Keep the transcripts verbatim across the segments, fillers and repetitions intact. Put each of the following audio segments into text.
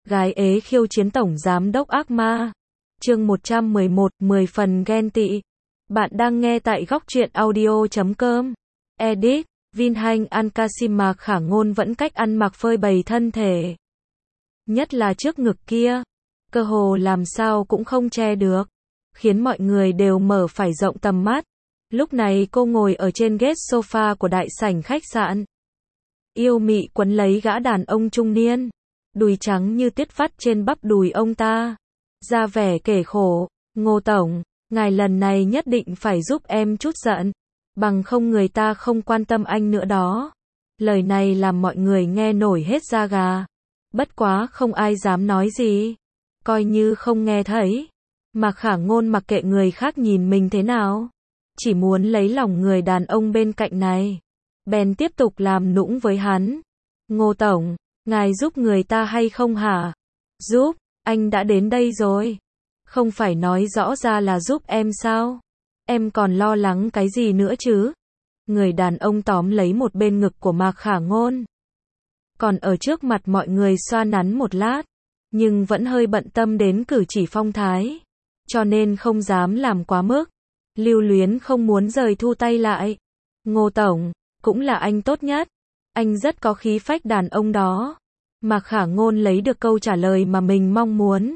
Gái ế khiêu chiến tổng giám đốc ác ma. Chương một trăm mười một, mười phần ghen tị. Bạn đang nghe tại góc truyện audio chấm com. Edit, Vinhanh Al-Qasim. Mạc Khả Ngôn vẫn cách ăn mặc phơi bày thân thể. Nhất là trước ngực kia. Cơ hồ làm sao cũng không che được. Khiến mọi người đều mở phải rộng tầm mắt. Lúc này cô ngồi ở trên ghế sofa của đại sảnh khách sạn. Yêu mị quấn lấy gã đàn ông trung niên. Đùi trắng như tiết vắt trên bắp đùi ông ta. Ra vẻ kể khổ. Ngô Tổng, ngài lần này nhất định phải giúp em chút giận. Bằng không người ta không quan tâm anh nữa đó. Lời này làm mọi người nghe nổi hết da gà. Bất quá không ai dám nói gì. Coi như không nghe thấy. Mạc Khả Ngôn mặc kệ người khác nhìn mình thế nào. Chỉ muốn lấy lòng người đàn ông bên cạnh này. Bèn tiếp tục làm nũng với hắn. Ngô Tổng, ngài giúp người ta hay không hả? Giúp, anh đã đến đây rồi. Không phải nói rõ ra là giúp em sao? Em còn lo lắng cái gì nữa chứ? Người đàn ông tóm lấy một bên ngực của Mạc Khả Ngôn. Còn ở trước mặt mọi người xoa nắn một lát. Nhưng vẫn hơi bận tâm đến cử chỉ phong thái. Cho nên không dám làm quá mức. Lưu luyến không muốn rời thu tay lại. Ngô Tổng, cũng là anh tốt nhất. Anh rất có khí phách đàn ông đó. Mạc Khả Ngôn lấy được câu trả lời mà mình mong muốn.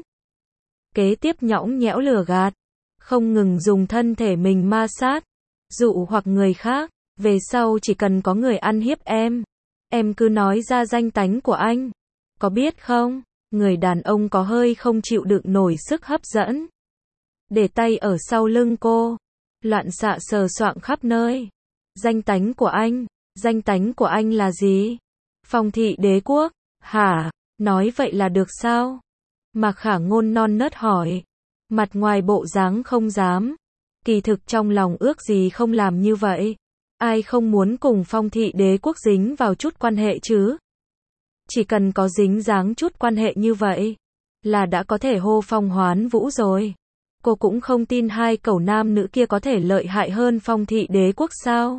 Kế tiếp nhõng nhẽo lừa gạt. Không ngừng dùng thân thể mình ma sát. Dụ hoặc người khác. Về sau chỉ cần có người ăn hiếp em. Em cứ nói ra danh tánh của anh. Có biết không? Người đàn ông có hơi không chịu đựng nổi sức hấp dẫn. Để tay ở sau lưng cô. Loạn xạ sờ soạng khắp nơi. Danh tánh của anh. Danh tánh của anh là gì? Phong thị đế quốc. Hả? Nói vậy là được sao? Mạc Khả Ngôn non nớt hỏi. Mặt ngoài bộ dáng không dám. Kỳ thực trong lòng ước gì không làm như vậy. Ai không muốn cùng phong thị đế quốc dính vào chút quan hệ chứ? Chỉ cần có dính dáng chút quan hệ như vậy. Là đã có thể hô phong hoán vũ rồi. Cô cũng không tin hai cẩu nam nữ kia có thể lợi hại hơn phong thị đế quốc sao?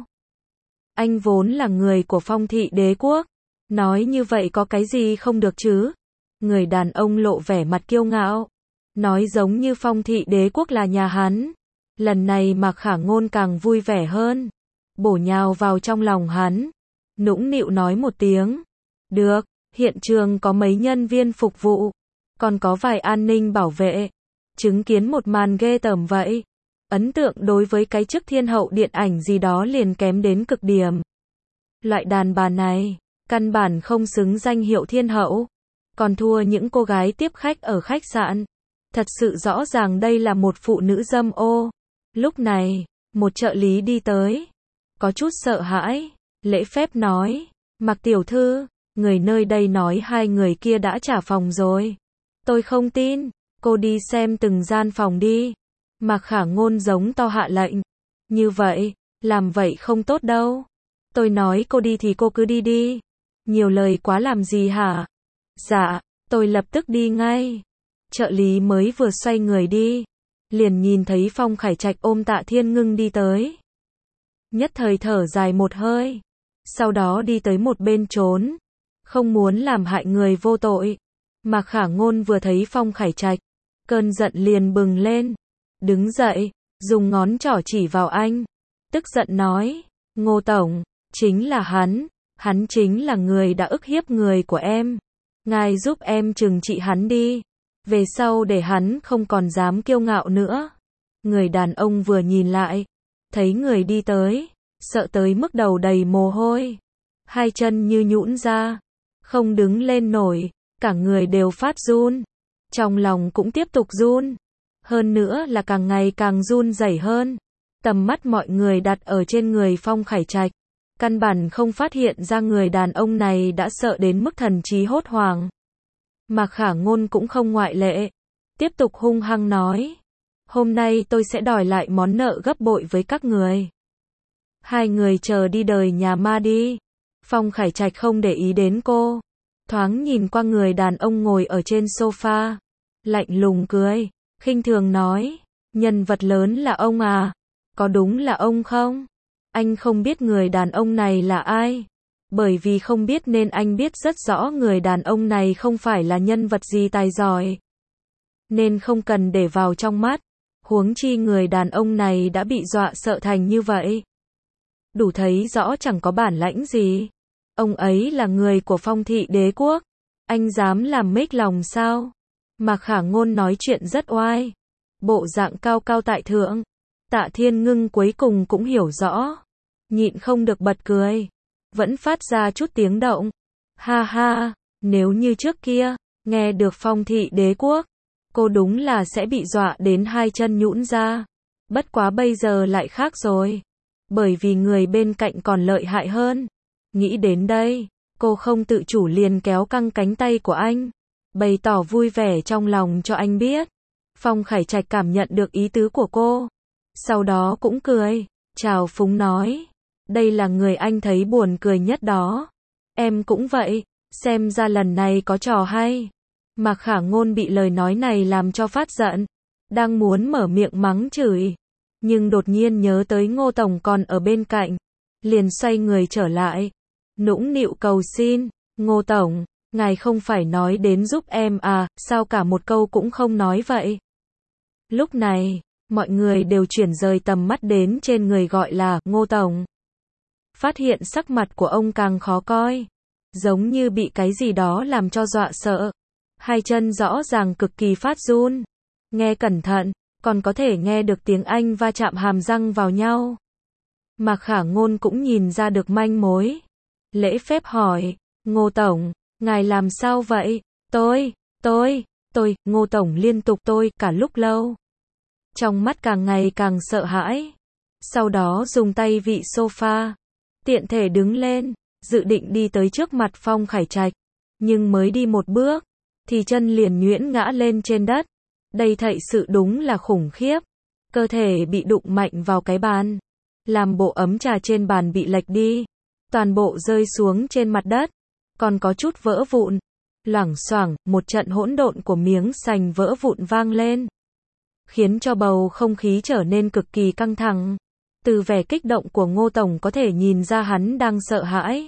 Anh vốn là người của phong thị đế quốc. Nói như vậy có cái gì không được chứ? Người đàn ông lộ vẻ mặt kiêu ngạo. Nói giống như phong thị đế quốc là nhà hắn. Lần này Mạc Khả Ngôn càng vui vẻ hơn. Bổ nhào vào trong lòng hắn. Nũng nịu nói một tiếng. Được, hiện trường có mấy nhân viên phục vụ. Còn có vài an ninh bảo vệ. Chứng kiến một màn ghê tởm vậy. Ấn tượng đối với cái chức thiên hậu điện ảnh gì đó liền kém đến cực điểm. Loại đàn bà này, căn bản không xứng danh hiệu thiên hậu. Còn thua những cô gái tiếp khách ở khách sạn. Thật sự rõ ràng đây là một phụ nữ dâm ô. Lúc này, một trợ lý đi tới. Có chút sợ hãi, lễ phép nói. Mạc tiểu thư, người nơi đây nói hai người kia đã trả phòng rồi. Tôi không tin, cô đi xem từng gian phòng đi. Mạc Khả Ngôn giống to hạ lệnh. Như vậy, làm vậy không tốt đâu. Tôi nói cô đi thì cô cứ đi đi. Nhiều lời quá làm gì hả? Dạ, tôi lập tức đi ngay. Trợ lý mới vừa xoay người đi. Liền nhìn thấy Phong Khải Trạch ôm Tạ Thiên Ngưng đi tới. Nhất thời thở dài một hơi. Sau đó đi tới một bên trốn. Không muốn làm hại người vô tội. Mạc Khả Ngôn vừa thấy Phong Khải Trạch. Cơn giận liền bừng lên. Đứng dậy, dùng ngón trỏ chỉ vào anh. Tức giận nói. Ngô Tổng, chính là hắn. Hắn chính là người đã ức hiếp người của em. Ngài giúp em trừng trị hắn đi. Về sau để hắn không còn dám kiêu ngạo nữa. Người đàn ông vừa nhìn lại. Thấy người đi tới. Sợ tới mức đầu đầy mồ hôi. Hai chân như nhũn ra. Không đứng lên nổi. Cả người đều phát run. Trong lòng cũng tiếp tục run. Hơn nữa là càng ngày càng run rẩy hơn. Tầm mắt mọi người đặt ở trên người Phong Khải Trạch. Căn bản không phát hiện ra người đàn ông này đã sợ đến mức thần trí hốt hoảng. Mạc Khả Ngôn cũng không ngoại lệ. Tiếp tục hung hăng nói. Hôm nay tôi sẽ đòi lại món nợ gấp bội với các người. Hai người chờ đi đời nhà ma đi. Phong Khải Trạch không để ý đến cô. Thoáng nhìn qua người đàn ông ngồi ở trên sofa. Lạnh lùng cười. Khinh thường nói. Nhân vật lớn là ông à? Có đúng là ông không? Anh không biết người đàn ông này là ai. Bởi vì không biết nên anh biết rất rõ người đàn ông này không phải là nhân vật gì tài giỏi. Nên không cần để vào trong mắt. Huống chi người đàn ông này đã bị dọa sợ thành như vậy. Đủ thấy rõ chẳng có bản lãnh gì. Ông ấy là người của Phong thị đế quốc. Anh dám làm mếch lòng sao? Mạc Khả Ngôn nói chuyện rất oai. Bộ dạng cao cao tại thượng. Tạ Thiên Ngưng cuối cùng cũng hiểu rõ. Nhịn không được bật cười. Vẫn phát ra chút tiếng động. Ha ha, nếu như trước kia, nghe được Phong thị đế quốc, cô đúng là sẽ bị dọa đến hai chân nhũn ra. Bất quá bây giờ lại khác rồi. Bởi vì người bên cạnh còn lợi hại hơn. Nghĩ đến đây, cô không tự chủ liền kéo căng cánh tay của anh. Bày tỏ vui vẻ trong lòng cho anh biết. Phong Khải Trạch cảm nhận được ý tứ của cô. Sau đó cũng cười, chào phúng nói. Đây là người anh thấy buồn cười nhất đó. Em cũng vậy, xem ra lần này có trò hay. Mạc Khả Ngôn bị lời nói này làm cho phát giận. Đang muốn mở miệng mắng chửi. Nhưng đột nhiên nhớ tới Ngô Tổng còn ở bên cạnh. Liền xoay người trở lại. Nũng nịu cầu xin. Ngô Tổng, ngài không phải nói đến giúp em à, sao cả một câu cũng không nói vậy? Lúc này, mọi người đều chuyển rời tầm mắt đến trên người gọi là Ngô Tổng. Phát hiện sắc mặt của ông càng khó coi. Giống như bị cái gì đó làm cho dọa sợ. Hai chân rõ ràng cực kỳ phát run. Nghe cẩn thận, còn có thể nghe được tiếng Anh va chạm hàm răng vào nhau. Mạc Khả Ngôn cũng nhìn ra được manh mối. Lễ phép hỏi, Ngô Tổng, ngài làm sao vậy? Tôi, tôi, tôi, Ngô Tổng liên tục tôi cả lúc lâu. Trong mắt càng ngày càng sợ hãi. Sau đó dùng tay vị sofa. Tiện thể đứng lên, dự định đi tới trước mặt Phong Khải Trạch. Nhưng mới đi một bước, thì chân liền nhuyễn ngã lên trên đất. Đây thật sự đúng là khủng khiếp. Cơ thể bị đụng mạnh vào cái bàn. Làm bộ ấm trà trên bàn bị lệch đi. Toàn bộ rơi xuống trên mặt đất. Còn có chút vỡ vụn. Loảng xoảng, một trận hỗn độn của miếng sành vỡ vụn vang lên. Khiến cho bầu không khí trở nên cực kỳ căng thẳng. Từ vẻ kích động của Ngô Tổng có thể nhìn ra hắn đang sợ hãi.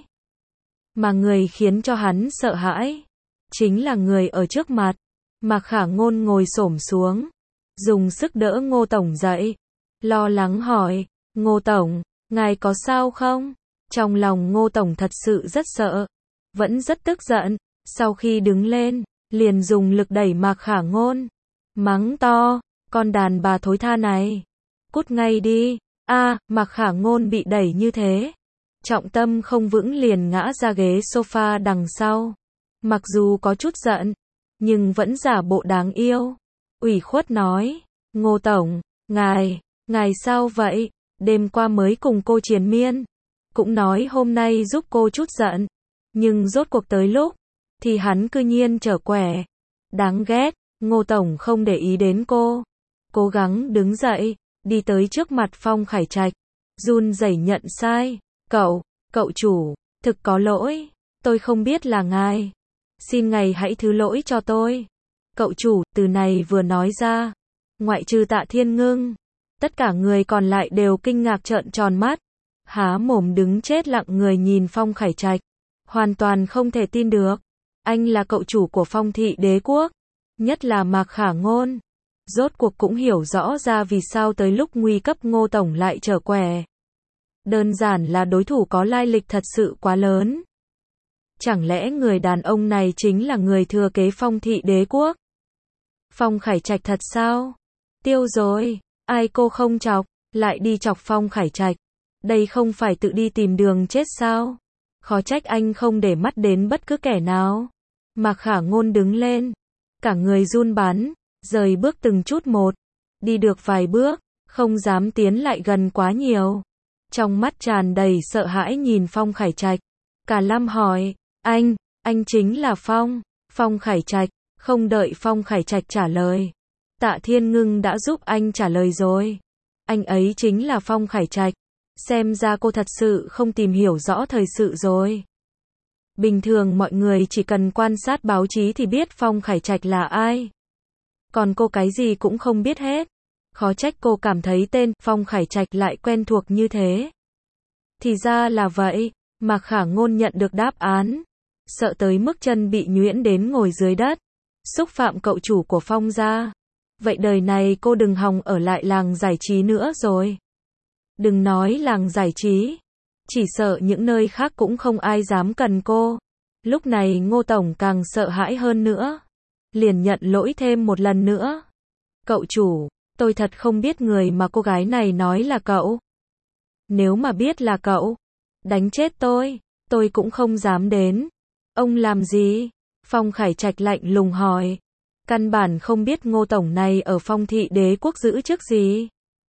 Mà người khiến cho hắn sợ hãi chính là người ở trước mặt. Mạc Khả Ngôn ngồi xổm xuống, dùng sức đỡ Ngô Tổng dậy, lo lắng hỏi, Ngô Tổng, ngài có sao không? Trong lòng Ngô Tổng thật sự rất sợ, vẫn rất tức giận. Sau khi đứng lên, liền dùng lực đẩy Mạc Khả Ngôn, mắng to, con đàn bà thối tha này, cút ngay đi. A, à, Mạc Khả Ngôn bị đẩy như thế, trọng tâm không vững liền ngã ra ghế sofa đằng sau. Mặc dù có chút giận, nhưng vẫn giả bộ đáng yêu. Ủy khuất nói, Ngô Tổng, ngài, ngài sao vậy? Đêm qua mới cùng cô triền miên, cũng nói hôm nay giúp cô chút giận. Nhưng rốt cuộc tới lúc, thì hắn cư nhiên trở quẻ. Đáng ghét. Ngô Tổng không để ý đến cô. Cố gắng đứng dậy, đi tới trước mặt Phong Khải Trạch. Run rẩy nhận sai. Cậu, cậu chủ, thực có lỗi. Tôi không biết là ngài. Xin ngài hãy thứ lỗi cho tôi. Cậu chủ, từ này vừa nói ra. Ngoại trừ Tạ Thiên Ngưng. Tất cả người còn lại đều kinh ngạc trợn tròn mắt. Há mồm đứng chết lặng người nhìn Phong Khải Trạch. Hoàn toàn không thể tin được. Anh là cậu chủ của Phong thị đế quốc. Nhất là Mạc Khả Ngôn. Rốt cuộc cũng hiểu rõ ra vì sao tới lúc nguy cấp Ngô Tổng lại trở quẻ. Đơn giản là đối thủ có lai lịch thật sự quá lớn. Chẳng lẽ người đàn ông này chính là người thừa kế Phong thị đế quốc? Phong Khải Trạch thật sao? Tiêu rồi, ai cô không chọc, lại đi chọc Phong Khải Trạch. Đây không phải tự đi tìm đường chết sao? Khó trách anh không để mắt đến bất cứ kẻ nào. Mạc Khả Ngôn đứng lên, cả người run bắn, rời bước từng chút một. Đi được vài bước, không dám tiến lại gần quá nhiều. Trong mắt tràn đầy sợ hãi nhìn Phong Khải Trạch. Cả Lâm hỏi, anh, anh chính là Phong, Phong Khải Trạch. Không đợi Phong Khải Trạch trả lời, Tạ Thiên Ngưng đã giúp anh trả lời rồi. Anh ấy chính là Phong Khải Trạch. Xem ra cô thật sự không tìm hiểu rõ thời sự rồi. Bình thường mọi người chỉ cần quan sát báo chí thì biết Phong Khải Trạch là ai. Còn cô cái gì cũng không biết hết. Khó trách cô cảm thấy tên Phong Khải Trạch lại quen thuộc như thế. Thì ra là vậy, Mạc Khả Ngôn nhận được đáp án, sợ tới mức chân bị nhuyễn đến ngồi dưới đất, xúc phạm cậu chủ của Phong gia. Vậy đời này cô đừng hòng ở lại làng giải trí nữa rồi. Đừng nói làng giải trí, chỉ sợ những nơi khác cũng không ai dám cần cô. Lúc này Ngô Tổng càng sợ hãi hơn nữa, liền nhận lỗi thêm một lần nữa. Cậu chủ, tôi thật không biết người mà cô gái này nói là cậu. Nếu mà biết là cậu, đánh chết tôi, tôi cũng không dám đến. Ông làm gì? Phong Khải Trạch lạnh lùng hỏi. Căn bản không biết Ngô Tổng này ở Phong Thị Đế Quốc giữ chức gì.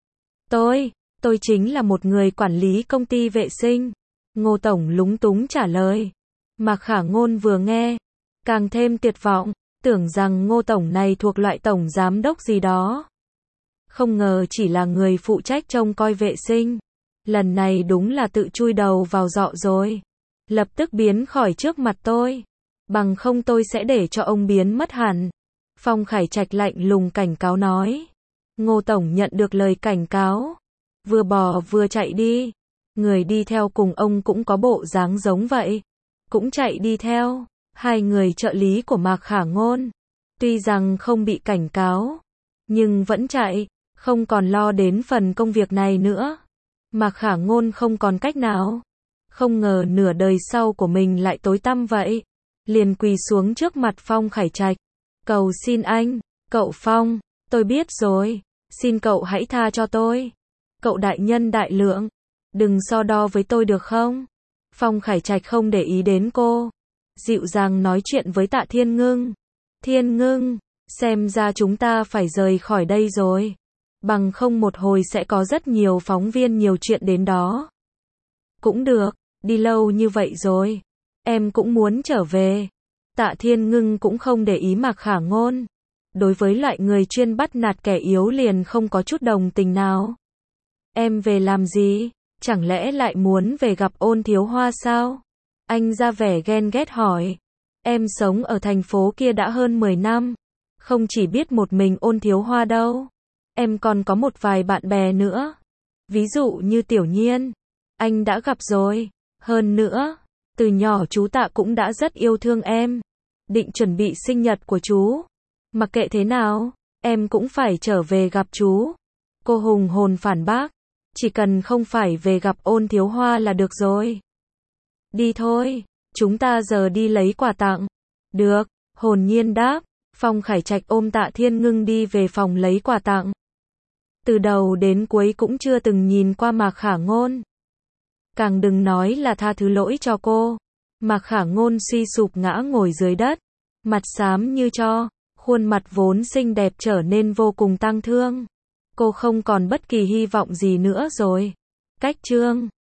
Tôi, tôi chính là một người quản lý công ty vệ sinh. Ngô Tổng lúng túng trả lời. Mạc Khả Ngôn vừa nghe, càng thêm tuyệt vọng, tưởng rằng Ngô Tổng này thuộc loại tổng giám đốc gì đó. Không ngờ chỉ là người phụ trách trông coi vệ sinh. Lần này đúng là tự chui đầu vào giọ rồi. Lập tức biến khỏi trước mặt tôi. Bằng không tôi sẽ để cho ông biến mất hẳn. Phong Khải Trạch lạnh lùng cảnh cáo nói. Ngô Tổng nhận được lời cảnh cáo, vừa bò vừa chạy đi. Người đi theo cùng ông cũng có bộ dáng giống vậy, cũng chạy đi theo. Hai người trợ lý của Mạc Khả Ngôn, tuy rằng không bị cảnh cáo, nhưng vẫn chạy, không còn lo đến phần công việc này nữa. Mạc Khả Ngôn không còn cách nào. Không ngờ nửa đời sau của mình lại tối tăm vậy. Liền quỳ xuống trước mặt Phong Khải Trạch. Cầu xin anh, cậu Phong, tôi biết rồi. Xin cậu hãy tha cho tôi. Cậu đại nhân đại lượng, đừng so đo với tôi được không? Phong Khải Trạch không để ý đến cô, dịu dàng nói chuyện với Tạ Thiên Ngưng. Thiên Ngưng, xem ra chúng ta phải rời khỏi đây rồi. Bằng không một hồi sẽ có rất nhiều phóng viên nhiều chuyện đến đó. Cũng được, đi lâu như vậy rồi, em cũng muốn trở về. Tạ Thiên Ngưng cũng không để ý Mạc Khả Ngôn. Đối với loại người chuyên bắt nạt kẻ yếu liền không có chút đồng tình nào. Em về làm gì? Chẳng lẽ lại muốn về gặp Ôn Thiếu Hoa sao? Anh ra vẻ ghen ghét hỏi. Em sống ở thành phố kia đã hơn mười năm. Không chỉ biết một mình Ôn Thiếu Hoa đâu. Em còn có một vài bạn bè nữa. Ví dụ như Tiểu Nhiên. Anh đã gặp rồi. Hơn nữa, từ nhỏ chú Tạ cũng đã rất yêu thương em. Định chuẩn bị sinh nhật của chú. Mặc kệ thế nào, em cũng phải trở về gặp chú. Cô hùng hồn phản bác. Chỉ cần không phải về gặp Ôn Thiếu Hoa là được rồi. Đi thôi, chúng ta giờ đi lấy quà tặng. Được, hồn nhiên đáp. Phong Khải Trạch ôm Tạ Thiên Ngưng đi về phòng lấy quà tặng. Từ đầu đến cuối cũng chưa từng nhìn qua Mạc Khả Ngôn. Càng đừng nói là tha thứ lỗi cho cô. Mạc Khả Ngôn suy sụp ngã ngồi dưới đất, mặt xám như tro, khuôn mặt vốn xinh đẹp trở nên vô cùng tang thương. Cô không còn bất kỳ hy vọng gì nữa rồi. Cách chương